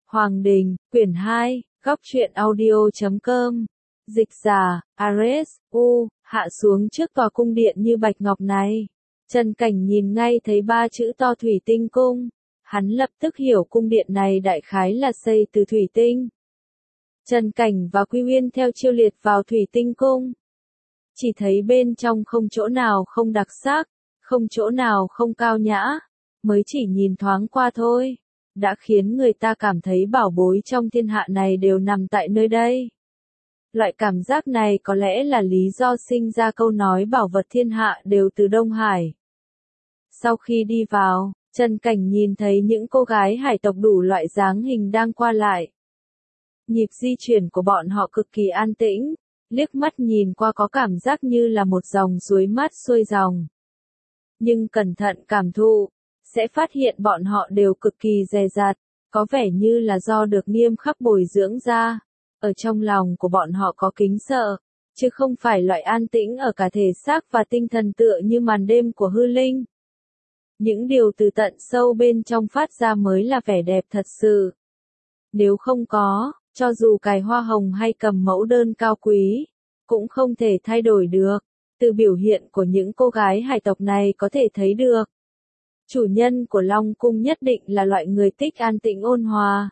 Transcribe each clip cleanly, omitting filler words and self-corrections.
Hoàng Đình, quyển 2, góc truyện audio.com. Dịch giả, Ares, hạ xuống trước tòa cung điện như bạch ngọc này. Trần Cảnh nhìn ngay thấy 3 chữ to thủy tinh cung. Hắn lập tức hiểu cung điện này đại khái là xây từ thủy tinh. Trần Cảnh và Quy Uyên theo Chiêu Liệt vào thủy tinh cung. Chỉ thấy bên trong không chỗ nào không đặc sắc, không chỗ nào không cao nhã. Mới chỉ nhìn thoáng qua thôi, đã khiến người ta cảm thấy bảo bối trong thiên hạ này đều nằm tại nơi đây. Loại cảm giác này có lẽ là lý do sinh ra câu nói bảo vật thiên hạ đều từ Đông Hải. Sau khi đi vào, Trần Cảnh nhìn thấy những cô gái hải tộc đủ loại dáng hình đang qua lại. Nhịp di chuyển của bọn họ cực kỳ an tĩnh, liếc mắt nhìn qua có cảm giác như là một dòng suối mát xuôi dòng. Nhưng cẩn thận cảm thụ, sẽ phát hiện bọn họ đều cực kỳ dè dặt, có vẻ như là do được nghiêm khắc bồi dưỡng ra. Ở trong lòng của bọn họ có kính sợ, chứ không phải loại an tĩnh ở cả thể xác và tinh thần tựa như màn đêm của hư linh. Những điều từ tận sâu bên trong phát ra mới là vẻ đẹp thật sự. Nếu không có, cho dù cài hoa hồng hay cầm mẫu đơn cao quý, cũng không thể thay đổi được. Từ biểu hiện của những cô gái hải tộc này có thể thấy được. Chủ nhân của Long Cung nhất định là loại người thích an tĩnh ôn hòa.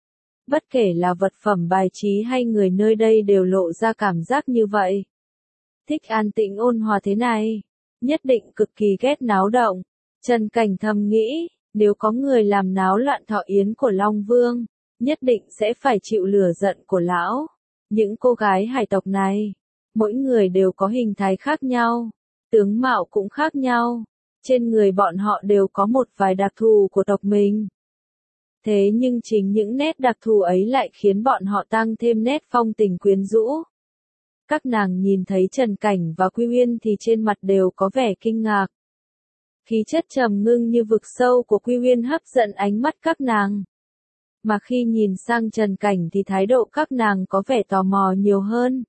Bất kể là vật phẩm bài trí hay người nơi đây đều lộ ra cảm giác như vậy. Thích an tĩnh ôn hòa thế này, nhất định cực kỳ ghét náo động. Trần Cảnh thầm nghĩ, nếu có người làm náo loạn thọ yến của Long Vương, nhất định sẽ phải chịu lửa giận của lão. Những cô gái hải tộc này, mỗi người đều có hình thái khác nhau, tướng mạo cũng khác nhau. Trên người bọn họ đều có một vài đặc thù của tộc mình. Thế nhưng chính những nét đặc thù ấy lại khiến bọn họ tăng thêm nét phong tình quyến rũ. Các nàng nhìn thấy Trần Cảnh và Quy Uyên thì trên mặt đều có vẻ kinh ngạc. Khí chất trầm ngưng như vực sâu của Quy Uyên hấp dẫn ánh mắt các nàng. Mà khi nhìn sang Trần Cảnh thì thái độ các nàng có vẻ tò mò nhiều hơn.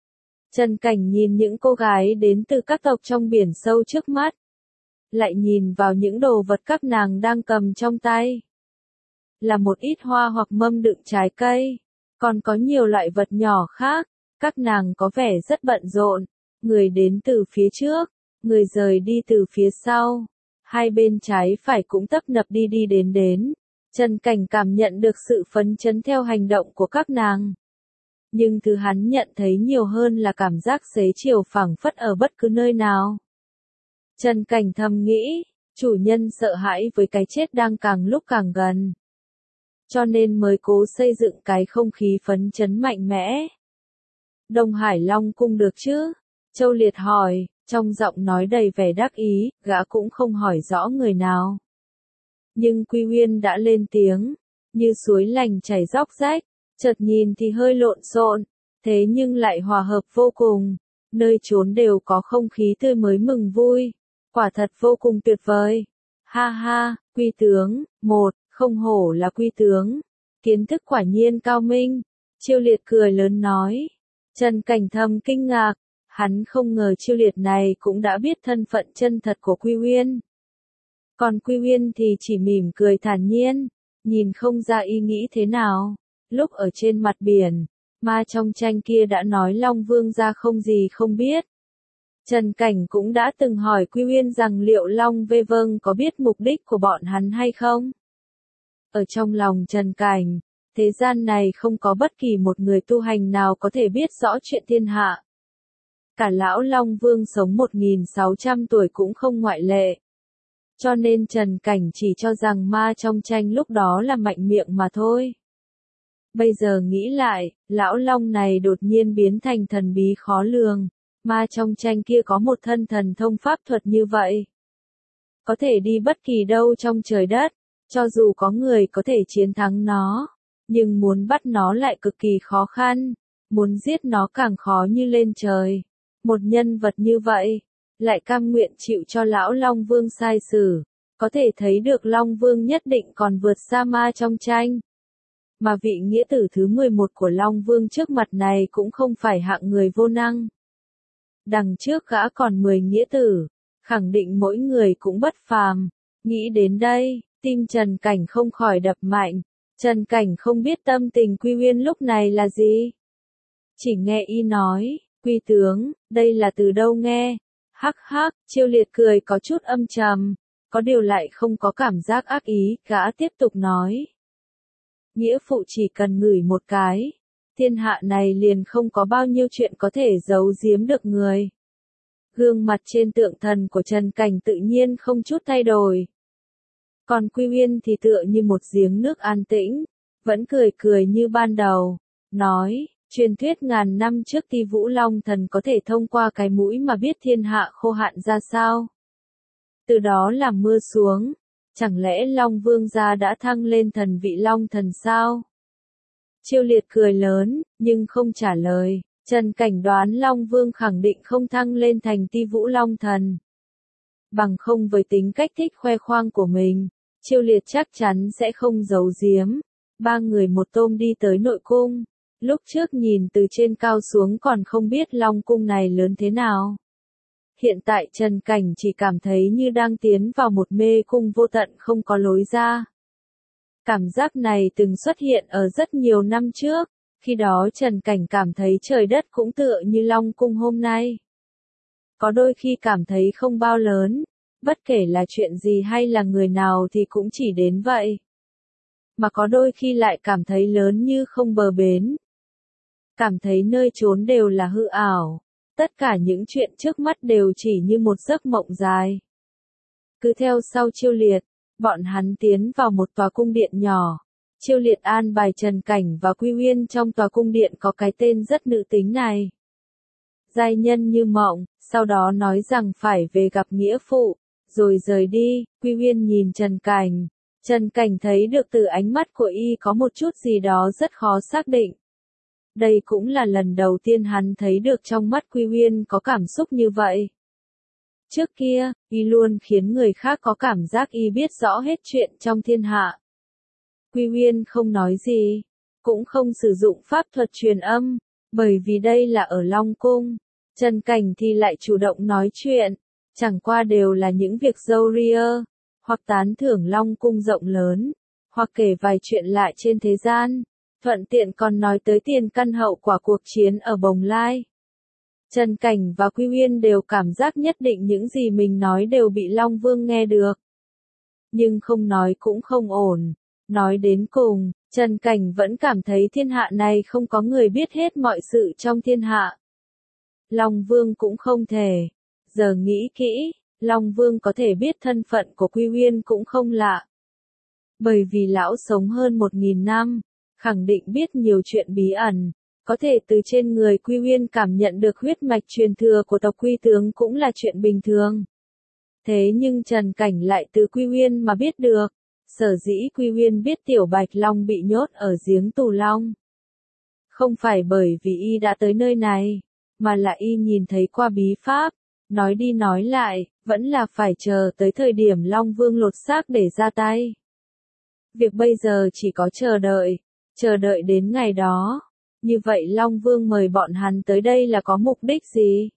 Trần Cảnh nhìn những cô gái đến từ các tộc trong biển sâu trước mắt. Lại nhìn vào những đồ vật các nàng đang cầm trong tay. Là một ít hoa hoặc mâm đựng trái cây. Còn có nhiều loại vật nhỏ khác. Các nàng có vẻ rất bận rộn. Người đến từ phía trước, người rời đi từ phía sau. Hai bên trái phải cũng tấp nập đi đi đến đến. Trần Cảnh cảm nhận được sự phấn chấn theo hành động của các nàng. Nhưng thứ hắn nhận thấy nhiều hơn là cảm giác xế chiều phảng phất ở bất cứ nơi nào. Trần Cảnh thầm nghĩ, chủ nhân sợ hãi với cái chết đang càng lúc càng gần. Cho nên mới cố xây dựng cái không khí phấn chấn mạnh mẽ. Đông Hải Long Cung được chứ? Châu Liệt hỏi, trong giọng nói đầy vẻ đắc ý, gã cũng không hỏi rõ người nào. Nhưng Quy Uyên đã lên tiếng, như suối lành chảy róc rách, chợt nhìn thì hơi lộn xộn, thế nhưng lại hòa hợp vô cùng, nơi trốn đều có không khí tươi mới mừng vui, quả thật vô cùng tuyệt vời. Ha ha, Quy tướng, không hổ là Quy tướng, kiến thức quả nhiên cao minh. Chiêu Liệt cười lớn nói. Trần Cảnh thầm kinh ngạc, hắn không ngờ Chiêu Liệt này cũng đã biết thân phận chân thật của Quy Uyên. Còn Quy Uyên thì chỉ mỉm cười thản nhiên, nhìn không ra ý nghĩ thế nào. Lúc ở trên mặt biển, ma trong tranh kia đã nói Long Vương ra không gì không biết. Trần Cảnh cũng đã từng hỏi Quy Uyên rằng liệu Long Vê Vâng có biết mục đích của bọn hắn hay không? Ở trong lòng Trần Cảnh, thế gian này không có bất kỳ một người tu hành nào có thể biết rõ chuyện thiên hạ. Cả lão Long Vương sống 1.600 tuổi cũng không ngoại lệ. Cho nên Trần Cảnh chỉ cho rằng ma trong tranh lúc đó là mạnh miệng mà thôi. Bây giờ nghĩ lại, lão Long này đột nhiên biến thành thần bí khó lường. Ma trong tranh kia có một thân thần thông pháp thuật như vậy. Có thể đi bất kỳ đâu trong trời đất, cho dù có người có thể chiến thắng nó. Nhưng muốn bắt nó lại cực kỳ khó khăn, muốn giết nó càng khó như lên trời. Một nhân vật như vậy, lại cam nguyện chịu cho lão Long Vương sai xử, có thể thấy được Long Vương nhất định còn vượt xa ma trong tranh. Mà vị nghĩa tử thứ 11 của Long Vương trước mặt này cũng không phải hạng người vô năng. Đằng trước gã còn 10 nghĩa tử, khẳng định mỗi người cũng bất phàm. Nghĩ đến đây, tim Trần Cảnh không khỏi đập mạnh. Trần Cảnh không biết tâm tình Quy Uyên lúc này là gì. Chỉ nghe y nói, Quy tướng, đây là từ đâu nghe? Hắc hắc, Chiêu Liệt cười có chút âm trầm, có điều lại không có cảm giác ác ý, gã tiếp tục nói. Nghĩa phụ chỉ cần ngửi một cái, thiên hạ này liền không có bao nhiêu chuyện có thể giấu giếm được người. Gương mặt trên tượng thần của Trần Cảnh tự nhiên không chút thay đổi. Còn Quy Uyên thì tựa như một giếng nước an tĩnh, vẫn cười cười như ban đầu, nói, truyền thuyết ngàn năm trước Ti Vũ Long Thần có thể thông qua cái mũi mà biết thiên hạ khô hạn ra sao. Từ đó làm mưa xuống, chẳng lẽ Long Vương gia đã thăng lên thần vị Long Thần sao? Chiêu Liệt cười lớn, nhưng không trả lời. Trần Cảnh đoán Long Vương khẳng định không thăng lên thành Ti Vũ Long Thần. Bằng không với tính cách thích khoe khoang của mình, Chiêu Liệt chắc chắn sẽ không giấu giếm. Ba người một tôm đi tới nội cung. Lúc trước nhìn từ trên cao xuống còn không biết Long cung này lớn thế nào. Hiện tại Trần Cảnh chỉ cảm thấy như đang tiến vào một mê cung vô tận không có lối ra. Cảm giác này từng xuất hiện ở rất nhiều năm trước, khi đó Trần Cảnh cảm thấy trời đất cũng tựa như Long cung hôm nay. Có đôi khi cảm thấy không bao lớn, bất kể là chuyện gì hay là người nào thì cũng chỉ đến vậy. Mà có đôi khi lại cảm thấy lớn như không bờ bến. Cảm thấy nơi trốn đều là hư ảo. Tất cả những chuyện trước mắt đều chỉ như một giấc mộng dài. Cứ theo sau Chiêu Liệt, bọn hắn tiến vào một tòa cung điện nhỏ. Chiêu Liệt an bài Trần Cảnh và Quy Uyên trong tòa cung điện có cái tên rất nữ tính này. Giai nhân như mộng, sau đó nói rằng phải về gặp nghĩa phụ, rồi rời đi. Quy Uyên nhìn Trần Cảnh. Trần Cảnh thấy được từ ánh mắt của y có một chút gì đó rất khó xác định. Đây cũng là lần đầu tiên hắn thấy được trong mắt Quy Uyên có cảm xúc như vậy. Trước kia, y luôn khiến người khác có cảm giác y biết rõ hết chuyện trong thiên hạ. Quy Uyên không nói gì, cũng không sử dụng pháp thuật truyền âm, bởi vì đây là ở Long Cung. Trần Cảnh thì lại chủ động nói chuyện, chẳng qua đều là những việc râu ria, hoặc tán thưởng Long Cung rộng lớn, hoặc kể vài chuyện lại trên thế gian. Thuận tiện còn nói tới tiền căn hậu quả cuộc chiến ở Bồng Lai. Trần Cảnh và Quy Uyên đều cảm giác nhất định những gì mình nói đều bị Long Vương nghe được. Nhưng không nói cũng không ổn. Nói đến cùng, Trần Cảnh vẫn cảm thấy thiên hạ này không có người biết hết mọi sự trong thiên hạ. Long Vương cũng không thể. Giờ nghĩ kỹ, Long Vương có thể biết thân phận của Quy Uyên cũng không lạ. Bởi vì lão sống hơn 1000 năm. Khẳng định biết nhiều chuyện bí ẩn, có thể từ trên người Quy Uyên cảm nhận được huyết mạch truyền thừa của tộc Quy tướng cũng là chuyện bình thường. Thế nhưng Trần Cảnh lại từ Quy Uyên mà biết được, sở dĩ Quy Uyên biết Tiểu Bạch Long bị nhốt ở giếng tù long. Không phải bởi vì y đã tới nơi này, mà là y nhìn thấy qua bí pháp, nói đi nói lại, vẫn là phải chờ tới thời điểm Long Vương lột xác để ra tay. Việc bây giờ chỉ có chờ đợi đến ngày đó. Như vậy Long Vương mời bọn hắn tới đây là có mục đích gì?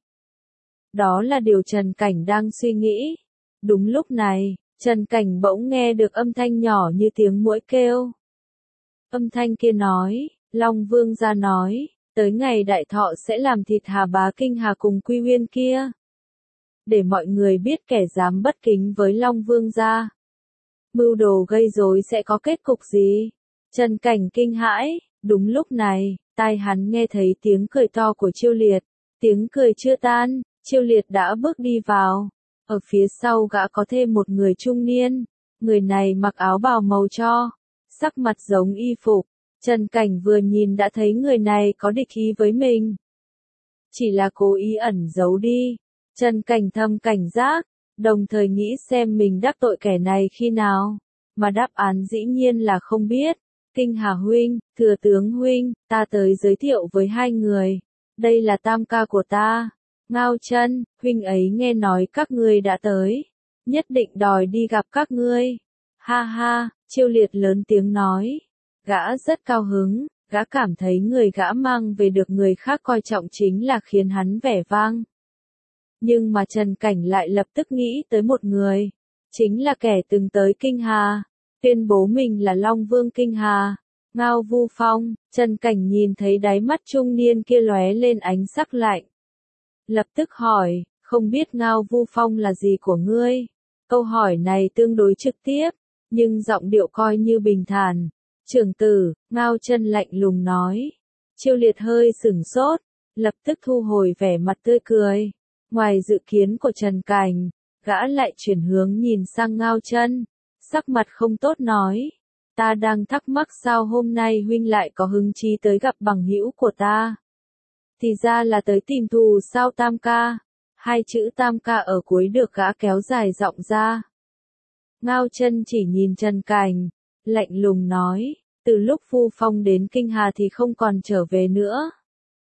Đó là điều Trần Cảnh đang suy nghĩ. Đúng lúc này, Trần Cảnh bỗng nghe được âm thanh nhỏ như tiếng muỗi kêu. Âm thanh kia nói, Long Vương ra nói, tới ngày đại thọ sẽ làm thịt Hà Bá Kinh Hà cùng Quy Uyên kia. Để mọi người biết kẻ dám bất kính với Long Vương ra. Mưu đồ gây rối sẽ có kết cục gì? Trần Cảnh kinh hãi, đúng lúc này, tai hắn nghe thấy tiếng cười to của Chiêu Liệt, tiếng cười chưa tan, Chiêu Liệt đã bước đi vào, ở phía sau gã có thêm một người trung niên, người này mặc áo bào màu tro, sắc mặt giống y phục, Trần Cảnh vừa nhìn đã thấy người này có địch ý với mình. Chỉ là cố ý ẩn giấu đi, Trần Cảnh thầm cảnh giác, đồng thời nghĩ xem mình đắc tội kẻ này khi nào, mà đáp án dĩ nhiên là không biết. Kinh Hà huynh, Thừa tướng huynh, ta tới giới thiệu với hai người. Đây là tam ca của ta. Ngao Chân, huynh ấy nghe nói các ngươi đã tới. Nhất định đòi đi gặp các ngươi. Ha ha, Chiêu Liệt lớn tiếng nói. Gã rất cao hứng, gã cảm thấy người gã mang về được người khác coi trọng chính là khiến hắn vẻ vang. Nhưng mà Trần Cảnh lại lập tức nghĩ tới một người. Chính là kẻ từng tới Kinh Hà. tuyên bố mình là Long Vương Kinh Hà. Ngao Vu Phong, Trần Cảnh nhìn thấy đáy mắt trung niên kia lóe lên ánh sắc lạnh. Lập tức hỏi, không biết Ngao Vu Phong là gì của ngươi? Câu hỏi này tương đối trực tiếp, nhưng giọng điệu coi như bình thản. Trưởng tử, Ngao Chân lạnh lùng nói. Chiêu Liệt hơi sửng sốt, lập tức thu hồi vẻ mặt tươi cười. Ngoài dự kiến của Trần Cảnh, gã lại chuyển hướng nhìn sang Ngao Chân, sắc mặt không tốt nói. Ta đang thắc mắc sao hôm nay huynh lại có hứng chí tới gặp bằng hữu của ta. Thì ra là tới tìm thù sao Tam ca. Hai chữ Tam ca ở cuối được gã kéo dài giọng ra. Ngao Chân chỉ nhìn Trần Cảnh, lạnh lùng nói, từ lúc Vu Phong đến Kinh Hà thì không còn trở về nữa.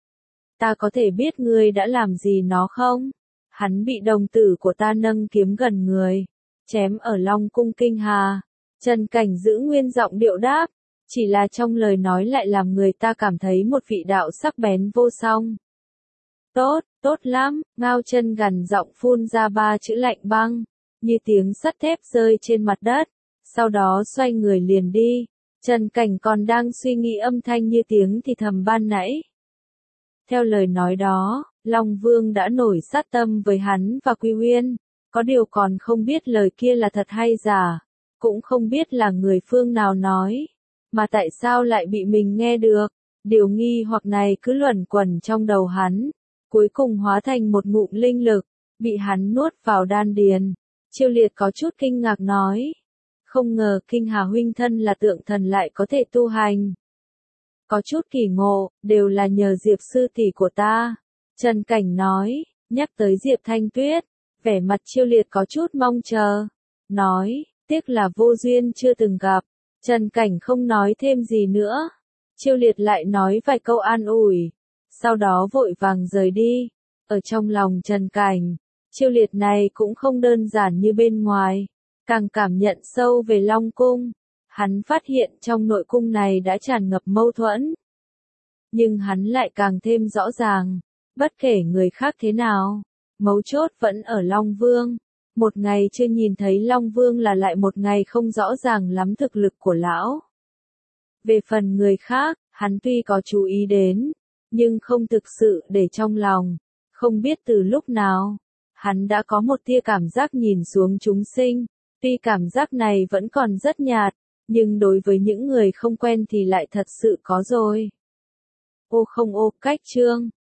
Ta có thể biết ngươi đã làm gì nó không? Hắn bị đồng tử của ta nâng kiếm gần người, chém ở Long Cung Kinh Hà. Trần Cảnh giữ nguyên giọng điệu đáp, chỉ là trong lời nói lại làm người ta cảm thấy một vị đạo sắc bén vô song. Tốt, tốt lắm, Ngao Chân gằn giọng phun ra ba chữ lạnh băng, như tiếng sắt thép rơi trên mặt đất, sau đó xoay người liền đi. Trần Cảnh còn đang suy nghĩ âm thanh như tiếng thì thầm ban nãy. Theo lời nói đó, Long Vương đã nổi sát tâm với hắn và Quy Uyên, có điều còn không biết lời kia là thật hay giả, cũng không biết là người phương nào nói, mà tại sao lại bị mình nghe được. Điều nghi hoặc này cứ luẩn quẩn trong đầu hắn, cuối cùng hóa thành một ngụm linh lực, bị hắn nuốt vào đan điền. Chiêu Liệt có chút kinh ngạc nói, không ngờ Kinh Hà huynh thân là tượng thần lại có thể tu hành. Có chút kỳ ngộ, đều là nhờ Diệp sư tỷ của ta. Trần Cảnh nói, nhắc tới Diệp Thanh Tuyết, vẻ mặt Chiêu Liệt có chút mong chờ. Nói, tiếc là vô duyên chưa từng gặp. Trần Cảnh không nói thêm gì nữa. Chiêu Liệt lại nói vài câu an ủi, sau đó vội vàng rời đi. Ở trong lòng Trần Cảnh, Chiêu Liệt này cũng không đơn giản như bên ngoài, càng cảm nhận sâu về Long Cung. Hắn phát hiện trong nội cung này đã tràn ngập mâu thuẫn. Nhưng hắn lại càng thêm rõ ràng, bất kể người khác thế nào, mấu chốt vẫn ở Long Vương. Một ngày chưa nhìn thấy Long Vương là lại một ngày không rõ ràng lắm thực lực của lão. Về phần người khác, hắn tuy có chú ý đến, nhưng không thực sự để trong lòng. Không biết từ lúc nào, hắn đã có một tia cảm giác nhìn xuống chúng sinh. Tuy cảm giác này vẫn còn rất nhạt, nhưng đối với những người không quen thì lại thật sự có rồi. Ô không ô, cách chương.